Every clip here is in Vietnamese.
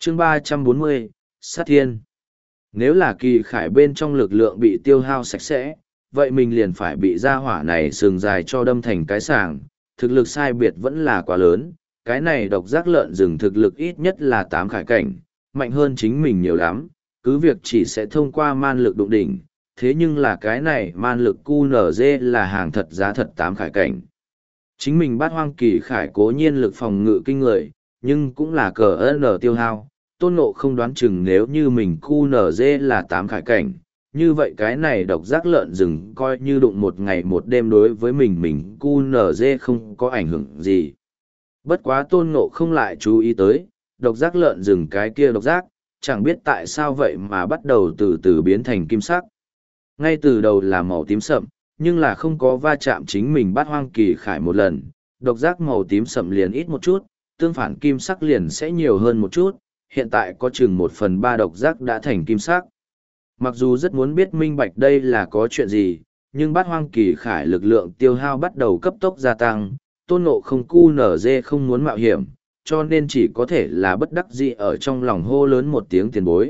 chương 340, sát thiên. Nếu là kỳ khải bên trong lực lượng bị tiêu hao sạch sẽ, vậy mình liền phải bị gia hỏa này sừng dài cho đâm thành cái sàng, thực lực sai biệt vẫn là quá lớn, cái này độc giác lợn rừng thực lực ít nhất là 8 khải cảnh, mạnh hơn chính mình nhiều lắm, cứ việc chỉ sẽ thông qua man lực đụng đỉnh, thế nhưng là cái này man lực QNZ là hàng thật giá thật 8 khải cảnh. Chính mình Bát Hoang Kỳ Khải cố nhiên lực phòng ngự kinh người, nhưng cũng là cờ N tiêu hao, Tôn Ngộ không đoán chừng nếu như mình QNZ là 8 khải cảnh, như vậy cái này độc giác lợn rừng coi như đụng một ngày một đêm đối với mình QNZ không có ảnh hưởng gì. Bất quá Tôn Ngộ không lại chú ý tới, độc giác lợn rừng cái kia độc giác, chẳng biết tại sao vậy mà bắt đầu từ từ biến thành kim sắc. Ngay từ đầu là màu tím sậm, nhưng là không có va chạm chính mình Bát Hoang Kỳ Khải một lần, độc giác màu tím sậm liền ít một chút, tương phản kim sắc liền sẽ nhiều hơn một chút, hiện tại có chừng 1/3 độc giác đã thành kim sắc. Mặc dù rất muốn biết minh bạch đây là có chuyện gì, nhưng Bát Hoang Kỳ Khải lực lượng tiêu hao bắt đầu cấp tốc gia tăng, Tôn Ngộ không QNZ không muốn mạo hiểm, cho nên chỉ có thể là bất đắc dĩ ở trong lòng hô lớn một tiếng tiền bối.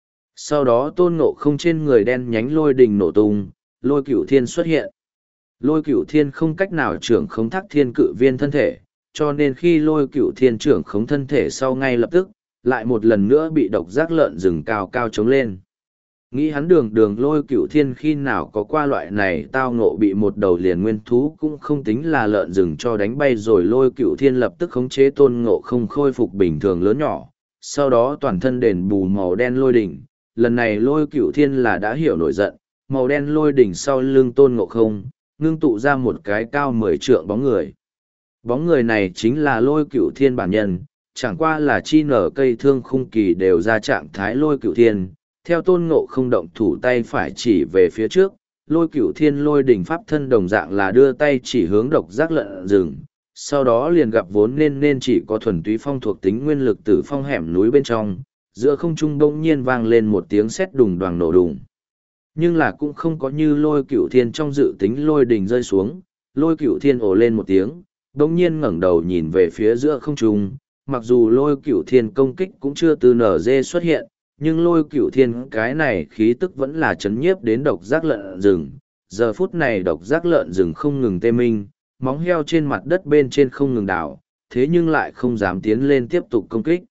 Sau đó Tôn Ngộ không trên người đen nhánh lôi đình nổ tung, lôi cửu thiên xuất hiện. Lôi cửu thiên không cách nào trưởng khống Thác Thiên Cự Viên thân thể, cho nên khi lôi cửu thiên trưởng khống thân thể sau ngay lập tức, lại một lần nữa bị độc giác lợn rừng cao cao chống lên. Nghĩ hắn đường lôi cửu thiên khi nào có qua loại này tao ngộ bị một đầu liền nguyên thú cũng không tính là lợn rừng cho đánh bay rồi lôi cửu thiên lập tức khống chế Tôn Ngộ không khôi phục bình thường lớn nhỏ, sau đó toàn thân đền bù màu đen lôi đỉnh. Lần này lôi cửu thiên là đã hiểu nổi giận, màu đen lôi đỉnh sau lưng Tôn Ngộ không, ngưng tụ ra một cái cao 10 trượng bóng người. Bóng người này chính là lôi cửu thiên bản nhân, chẳng qua là chi nở cây thương khung kỳ đều ra trạng thái lôi cửu thiên. Theo Tôn Ngộ không động thủ tay phải chỉ về phía trước, lôi cửu thiên lôi đỉnh pháp thân đồng dạng là đưa tay chỉ hướng độc giác lợn rừng. Sau đó liền gặp vốn nên chỉ có thuần túy phong thuộc tính nguyên lực từ phong hẻm núi bên trong, giữa không trung bỗng nhiên vang lên một tiếng sét đùng đoàng nổ đùng. Nhưng là cũng không có như lôi cửu thiên trong dự tính lôi đỉnh rơi xuống, lôi cửu thiên ồ lên một tiếng, bỗng nhiên ngẩng đầu nhìn về phía giữa không trung, mặc dù lôi cửu thiên công kích cũng chưa từ nở dê xuất hiện, nhưng lôi cửu thiên cái này khí tức vẫn là chấn nhiếp đến độc giác lợn rừng. Giờ phút này độc giác lợn rừng không ngừng tê minh, móng heo trên mặt đất bên trên không ngừng đảo, thế nhưng lại không dám tiến lên tiếp tục công kích.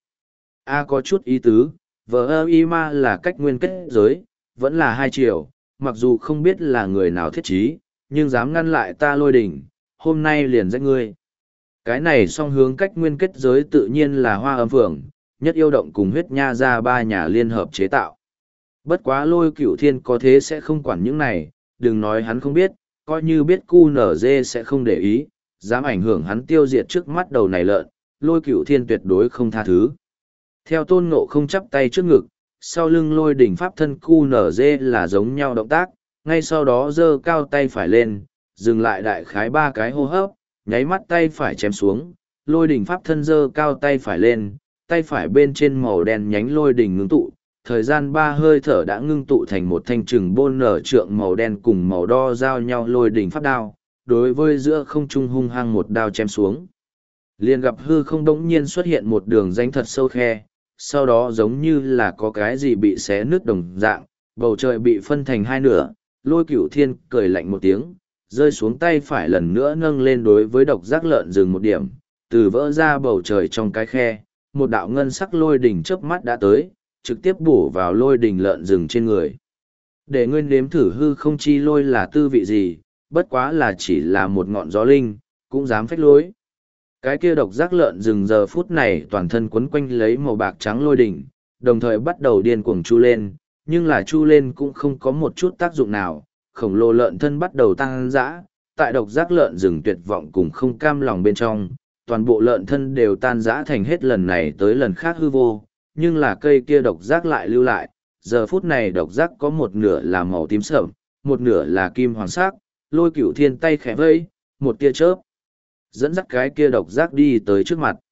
Có chút ý tứ, vờ y ma là cách nguyên kết giới, vẫn là 2 chiều, mặc dù không biết là người nào thiết trí, nhưng dám ngăn lại ta lôi đỉnh, hôm nay liền rách ngươi. Cái này song hướng cách nguyên kết giới tự nhiên là Hoa Âm Phượng, Nhất Yêu Động cùng Huyết Nha ra 3 nhà liên hợp chế tạo. Bất quá lôi cửu thiên có thế sẽ không quản những này, đừng nói hắn không biết, coi như biết QNZ sẽ không để ý, dám ảnh hưởng hắn tiêu diệt trước mắt đầu này lợn, lôi cửu thiên tuyệt đối không tha thứ. Theo Tôn Ngộ không chắp tay trước ngực, sau lưng lôi đỉnh pháp thân QNZ là giống nhau động tác, ngay sau đó giơ cao tay phải lên, dừng lại đại khái 3 cái hô hấp, nháy mắt tay phải chém xuống, lôi đỉnh pháp thân giơ cao tay phải lên, tay phải bên trên màu đen nhánh lôi đỉnh ngưng tụ, thời gian 3 hơi thở đã ngưng tụ thành một thanh trừng bôn nở trượng màu đen cùng màu đo giao nhau lôi đỉnh pháp đao, đối với giữa không trung hung hăng một đao chém xuống. Liền gặp hư không đống nhiên xuất hiện một đường rãnh thật sâu khe, sau đó giống như là có cái gì bị xé nứt đồng dạng, bầu trời bị phân thành 2 nửa, lôi cửu thiên cười lạnh một tiếng, rơi xuống tay phải lần nữa nâng lên đối với độc giác lợn rừng một điểm, từ vỡ ra bầu trời trong cái khe, một đạo ngân sắc lôi đỉnh chớp mắt đã tới, trực tiếp bổ vào lôi đỉnh lợn rừng trên người. Để ngươi nếm thử hư không chi lôi là tư vị gì, bất quá là chỉ là một ngọn gió linh, cũng dám phách lối. Cái kia độc giác lợn rừng giờ phút này toàn thân quấn quanh lấy màu bạc trắng lôi đỉnh, đồng thời bắt đầu điên cuồng chu lên, nhưng là chu lên cũng không có một chút tác dụng nào, khổng lồ lợn thân bắt đầu tăng dã, tại độc giác lợn rừng tuyệt vọng cùng không cam lòng bên trong, toàn bộ lợn thân đều tan rã thành hết lần này tới lần khác hư vô, nhưng là cây kia độc giác lại lưu lại, giờ phút này độc giác có một nửa là màu tím sẫm, một nửa là kim hoàng sắc, lôi cửu thiên tay khẽ vây, một tia chớp dẫn dắt cái kia độc giác đi tới trước mặt.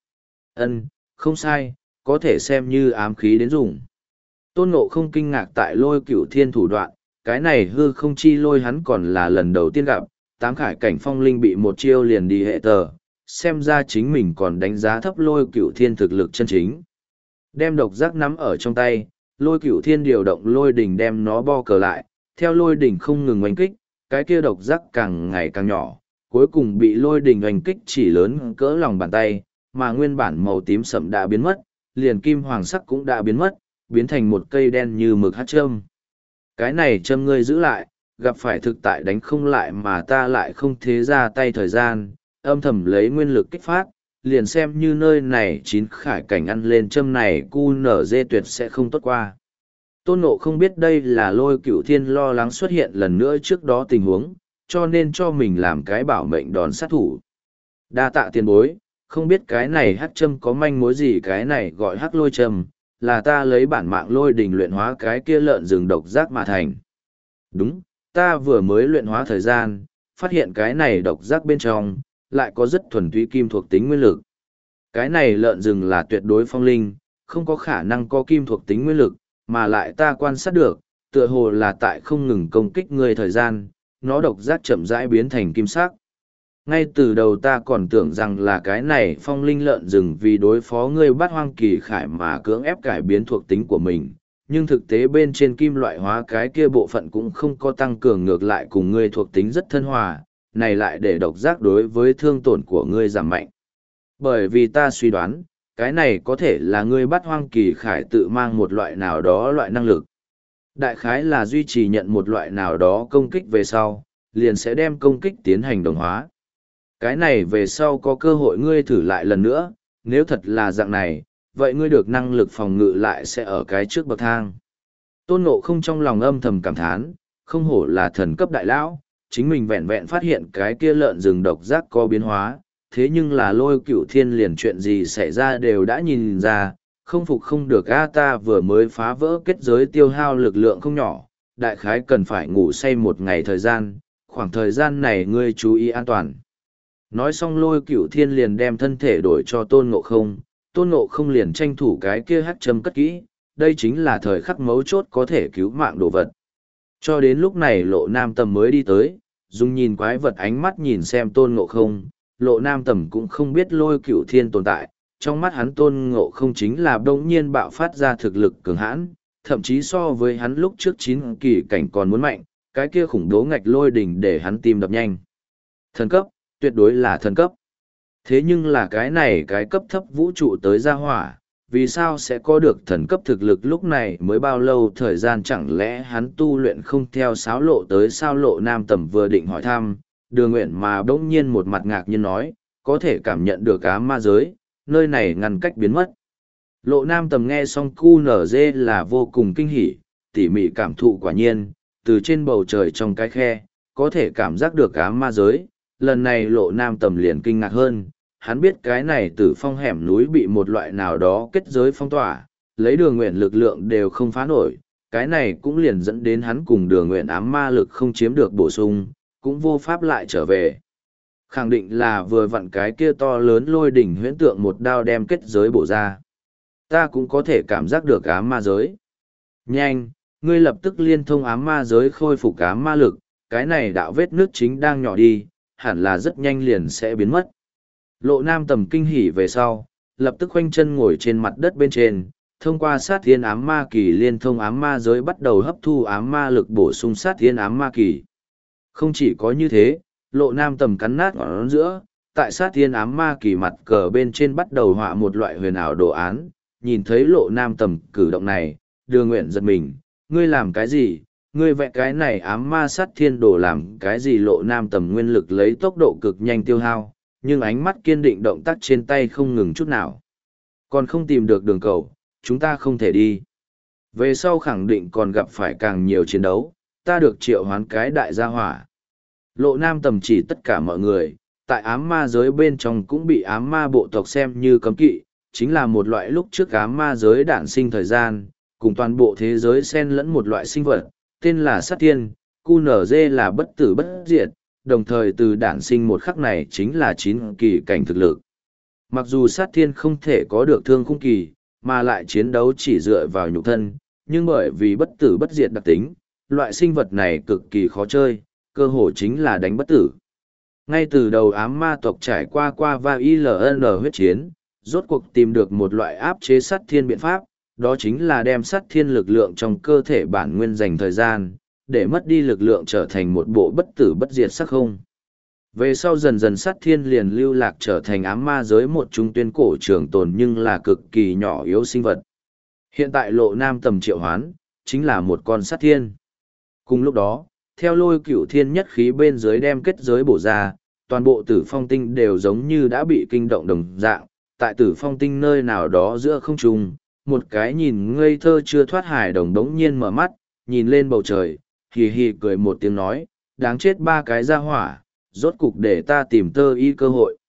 Không sai, có thể xem như ám khí đến dùng. Tôn Ngộ không kinh ngạc tại lôi cửu thiên thủ đoạn, cái này hư không chi lôi hắn còn là lần đầu tiên gặp, 8 khải cảnh phong linh bị một chiêu liền đi hệ tờ, xem ra chính mình còn đánh giá thấp lôi cửu thiên thực lực chân chính. Đem độc giác nắm ở trong tay, Lôi Cửu Thiên điều động lôi đỉnh đem nó bo cờ lại, theo lôi đỉnh không ngừng oanh kích, cái kia độc giác càng ngày càng nhỏ, cuối cùng bị lôi đỉnh oanh kích chỉ lớn cỡ lòng bàn tay, mà nguyên bản màu tím sậm đã biến mất, liền kim hoàng sắc cũng đã biến mất, biến thành một cây đen như mực hắc châm. Cái này châm ngươi giữ lại, gặp phải thực tại đánh không lại mà ta lại không thế ra tay thời gian, âm thầm lấy nguyên lực kích phát, liền xem như nơi này chín khải cảnh ăn lên châm này cu nở dê tuyệt sẽ không tốt qua. Tôn Ngộ không biết đây là Lôi Cửu Thiên lo lắng xuất hiện lần nữa trước đó tình huống, cho nên cho mình làm cái bảo mệnh đòn sát thủ. Đa tạ tiền bối, không biết cái này hắc châm có manh mối gì, cái này gọi hắc lôi châm, là ta lấy bản mạng lôi đình luyện hóa cái kia lợn rừng độc giác mà thành. Đúng, ta vừa mới luyện hóa thời gian, phát hiện cái này độc giác bên trong, lại có rất thuần túy kim thuộc tính nguyên lực. Cái này lợn rừng là tuyệt đối phong linh, không có khả năng có kim thuộc tính nguyên lực, mà lại ta quan sát được, tựa hồ là tại không ngừng công kích người thời gian, nó độc giác chậm rãi biến thành kim sắc. Ngay từ đầu ta còn tưởng rằng là cái này phong linh lợn rừng vì đối phó ngươi bắt hoang kỳ khải mà cưỡng ép cải biến thuộc tính của mình, nhưng thực tế bên trên kim loại hóa cái kia bộ phận cũng không có tăng cường, ngược lại cùng ngươi thuộc tính rất thân hòa, này lại để độc giác đối với thương tổn của ngươi giảm mạnh. Bởi vì ta suy đoán, cái này có thể là ngươi bắt hoang kỳ khải tự mang một loại nào đó loại năng lực. Đại khái là duy trì nhận một loại nào đó công kích về sau, liền sẽ đem công kích tiến hành đồng hóa. Cái này về sau có cơ hội ngươi thử lại lần nữa, nếu thật là dạng này, vậy ngươi được năng lực phòng ngự lại sẽ ở cái trước bậc thang. Tôn Ngộ không trong lòng âm thầm cảm thán, không hổ là thần cấp đại lão, chính mình vẹn vẹn phát hiện cái kia lợn rừng độc giác có biến hóa, thế nhưng là Lôi Cửu Thiên liền chuyện gì xảy ra đều đã nhìn ra, không phục không được a, ta vừa mới phá vỡ kết giới tiêu hao lực lượng không nhỏ, đại khái cần phải ngủ say một ngày thời gian, khoảng thời gian này ngươi chú ý an toàn. Nói xong Lôi Cửu Thiên liền đem thân thể đổi cho Tôn Ngộ không liền tranh thủ cái kia hắc châm cất kỹ, đây chính là thời khắc mấu chốt có thể cứu mạng đồ vật. Cho đến lúc này Lộ Nam Tầm mới đi tới, dùng nhìn quái vật ánh mắt nhìn xem Tôn Ngộ không, Lộ Nam Tầm cũng không biết Lôi Cửu Thiên tồn tại, trong mắt hắn Tôn Ngộ không chính là đông nhiên bạo phát ra thực lực cường hãn, thậm chí so với hắn lúc trước 9 kỳ cảnh còn muốn mạnh, cái kia khủng bố ngạch lôi đỉnh để hắn tim đập nhanh. Thần cấp, tuyệt đối là thần cấp. Thế nhưng là cái này cái cấp thấp vũ trụ tới ra hỏa, vì sao sẽ có được thần cấp thực lực lúc này mới bao lâu thời gian, chẳng lẽ hắn tu luyện không theo sáo lộ tới sao? Lộ Nam Tầm vừa định hỏi thăm, Đường Nguyện mà bỗng nhiên một mặt ngạc nhiên nói, có thể cảm nhận được ám ma giới, nơi này ngăn cách biến mất. Lộ Nam Tầm nghe xong QNZ là vô cùng kinh hỉ, tỉ mỉ cảm thụ quả nhiên, từ trên bầu trời trong cái khe, có thể cảm giác được ám ma giới. Lần này Lộ Nam Tầm liền kinh ngạc hơn, hắn biết cái này từ phong hẻm núi bị một loại nào đó kết giới phong tỏa, lấy Đường Nguyện lực lượng đều không phá nổi, cái này cũng liền dẫn đến hắn cùng Đường Nguyện ám ma lực không chiếm được bổ sung, cũng vô pháp lại trở về. Khẳng định là vừa vặn cái kia to lớn lôi đỉnh huyễn tượng một đao đem kết giới bổ ra. Ta cũng có thể cảm giác được ám ma giới. Nhanh, ngươi lập tức liên thông ám ma giới khôi phục ám ma lực, cái này đạo vết nước chính đang nhỏ đi, hẳn là rất nhanh liền sẽ biến mất. Lộ Nam Tầm kinh hỉ về sau, lập tức khoanh chân ngồi trên mặt đất bên trên, thông qua sát thiên ám ma kỳ liên thông ám ma giới bắt đầu hấp thu ám ma lực bổ sung sát thiên ám ma kỳ. Không chỉ có như thế, Lộ Nam Tầm cắn nát ngón giữa, tại sát thiên ám ma kỳ mặt cờ bên trên bắt đầu họa một loại huyền ảo đồ án, nhìn thấy Lộ Nam Tầm cử động này, Đường Nguyện giật mình, ngươi làm cái gì? Ngươi vẽ cái này ám ma sát thiên đồ làm cái gì? Lộ Nam Tầm nguyên lực lấy tốc độ cực nhanh tiêu hao, nhưng ánh mắt kiên định, động tác trên tay không ngừng chút nào. Còn không tìm được đường cầu, chúng ta không thể đi. Về sau khẳng định còn gặp phải càng nhiều chiến đấu, ta được triệu hoán cái đại gia hỏa. Lộ Nam Tầm chỉ tất cả mọi người, tại ám ma giới bên trong cũng bị ám ma bộ tộc xem như cấm kỵ, chính là một loại lúc trước ám ma giới đản sinh thời gian, cùng toàn bộ thế giới xen lẫn một loại sinh vật, tên là sát thiên, QNZ là bất tử bất diệt, đồng thời từ đản sinh một khắc này chính là 9 kỳ cảnh thực lực. Mặc dù sát thiên không thể có được thương khung kỳ, mà lại chiến đấu chỉ dựa vào nhục thân, nhưng bởi vì bất tử bất diệt đặc tính, loại sinh vật này cực kỳ khó chơi, cơ hội chính là đánh bất tử. Ngay từ đầu ám ma tộc trải qua va ILN huyết chiến, rốt cuộc tìm được một loại áp chế sát thiên biện pháp, đó chính là đem sát thiên lực lượng trong cơ thể bản nguyên dành thời gian, để mất đi lực lượng trở thành một bộ bất tử bất diệt sắc không. Về sau dần dần sát thiên liền lưu lạc trở thành ám ma giới một trung tuyên cổ trường tồn nhưng là cực kỳ nhỏ yếu sinh vật. Hiện tại Lộ Nam tầm triệu hoán, chính là một con sát thiên. Cùng lúc đó, theo lôi cửu thiên nhất khí bên dưới đem kết giới bổ ra, toàn bộ tử phong tinh đều giống như đã bị kinh động đồng dạng, tại tử phong tinh nơi nào đó giữa không trung, một cái nhìn ngây thơ chưa thoát hài đồng đống nhiên mở mắt, nhìn lên bầu trời, hì hì cười một tiếng nói, đáng chết ba cái ra hỏa, rốt cục để ta tìm tơ y cơ hội.